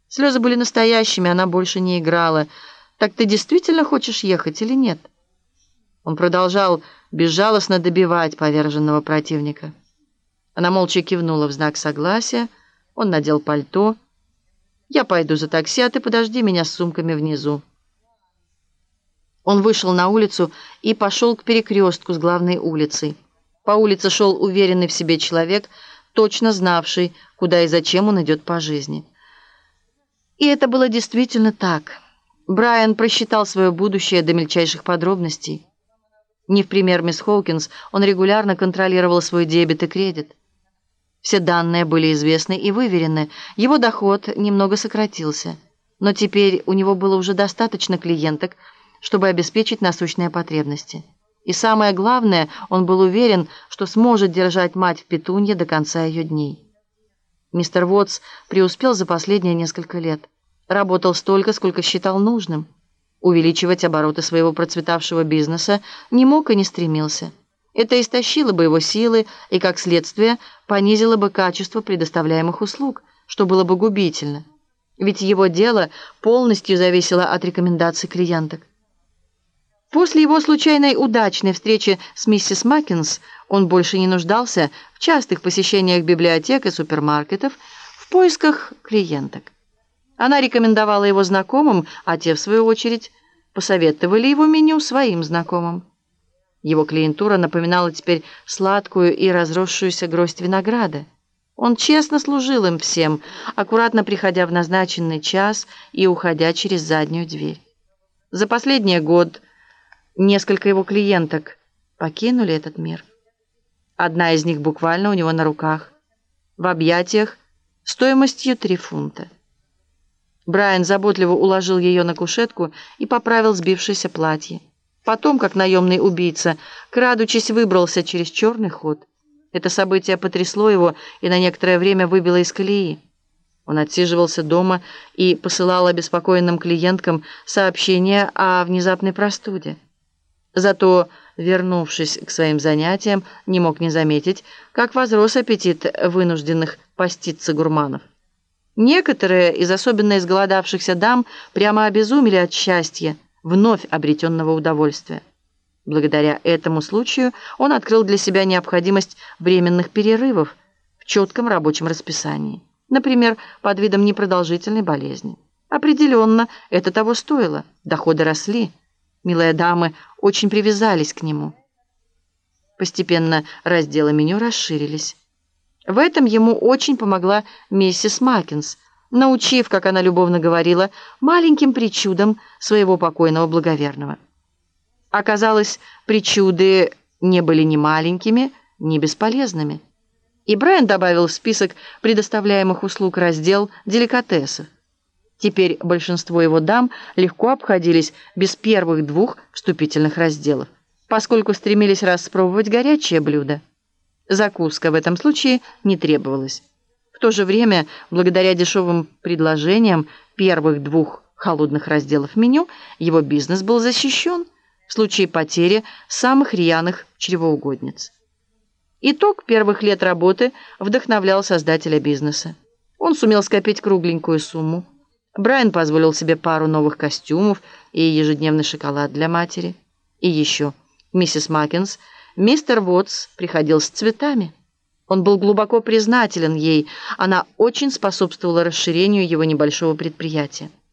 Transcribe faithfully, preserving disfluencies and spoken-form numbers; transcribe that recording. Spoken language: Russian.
Слезы были настоящими, она больше не играла. «Так ты действительно хочешь ехать или нет?» Он продолжал безжалостно добивать поверженного противника. Она молча кивнула в знак согласия. Он надел пальто. «Я пойду за такси, а ты подожди меня с сумками внизу». Он вышел на улицу и пошел к перекрестку с главной улицей. По улице шел уверенный в себе человек, точно знавший, куда и зачем он идет по жизни. И это было действительно так. Брайан просчитал свое будущее до мельчайших подробностей. Не в пример мисс Хоукинс, он регулярно контролировал свой дебет и кредит. Все данные были известны и выверены. Его доход немного сократился, но теперь у него было уже достаточно клиенток, чтобы обеспечить насущные потребности. И самое главное, он был уверен, что сможет держать мать в петунье до конца ее дней. Мистер Вотс преуспел за последние несколько лет. Работал столько, сколько считал нужным. Увеличивать обороты своего процветавшего бизнеса не мог и не стремился. Это истощило бы его силы и, как следствие, понизило бы качество предоставляемых услуг, что было бы губительно. Ведь его дело полностью зависело от рекомендаций клиенток. После его случайной удачной встречи с миссис Маккинс он больше не нуждался в частых посещениях библиотек и супермаркетов в поисках клиенток. Она рекомендовала его знакомым, а те, в свою очередь, посоветовали его меню своим знакомым. Его клиентура напоминала теперь сладкую и разросшуюся гроздь винограда. Он честно служил им всем, аккуратно приходя в назначенный час и уходя через заднюю дверь. За последний год несколько его клиенток покинули этот мир. Одна из них буквально у него на руках, в объятиях, стоимостью три фунта. Брайан заботливо уложил ее на кушетку и поправил сбившееся платье. Потом, как наемный убийца, крадучись, выбрался через черный ход. Это событие потрясло его и на некоторое время выбило из колеи. Он отсиживался дома и посылал обеспокоенным клиенткам сообщения о внезапной простуде. Зато, вернувшись к своим занятиям, не мог не заметить, как возрос аппетит вынужденных поститься гурманов. Некоторые из особенно изголодавшихся дам прямо обезумели от счастья, вновь обретенного удовольствия. Благодаря этому случаю он открыл для себя необходимость временных перерывов в четком рабочем расписании, например, под видом непродолжительной болезни. Определенно, это того стоило, доходы росли, милые дамы очень привязались к нему. Постепенно разделы меню расширились. В этом ему очень помогла миссис Маккинс, научив, как она любовно говорила, маленьким причудам своего покойного благоверного. Оказалось, причуды не были ни маленькими, ни бесполезными. И Брайан добавил в список предоставляемых услуг раздел деликатесов. Теперь большинство его дам легко обходились без первых двух вступительных разделов, поскольку стремились распробовать горячее блюдо. Закуска в этом случае не требовалась. В то же время, благодаря дешевым предложениям первых двух холодных разделов меню, его бизнес был защищен в случае потери самых рьяных чревоугодниц. Итог первых лет работы вдохновлял создателя бизнеса. Он сумел скопить кругленькую сумму. Брайан позволил себе пару новых костюмов и ежедневный шоколад для матери. И еще, миссис Маккинс, мистер Вотс приходил с цветами. Он был глубоко признателен ей, она очень способствовала расширению его небольшого предприятия.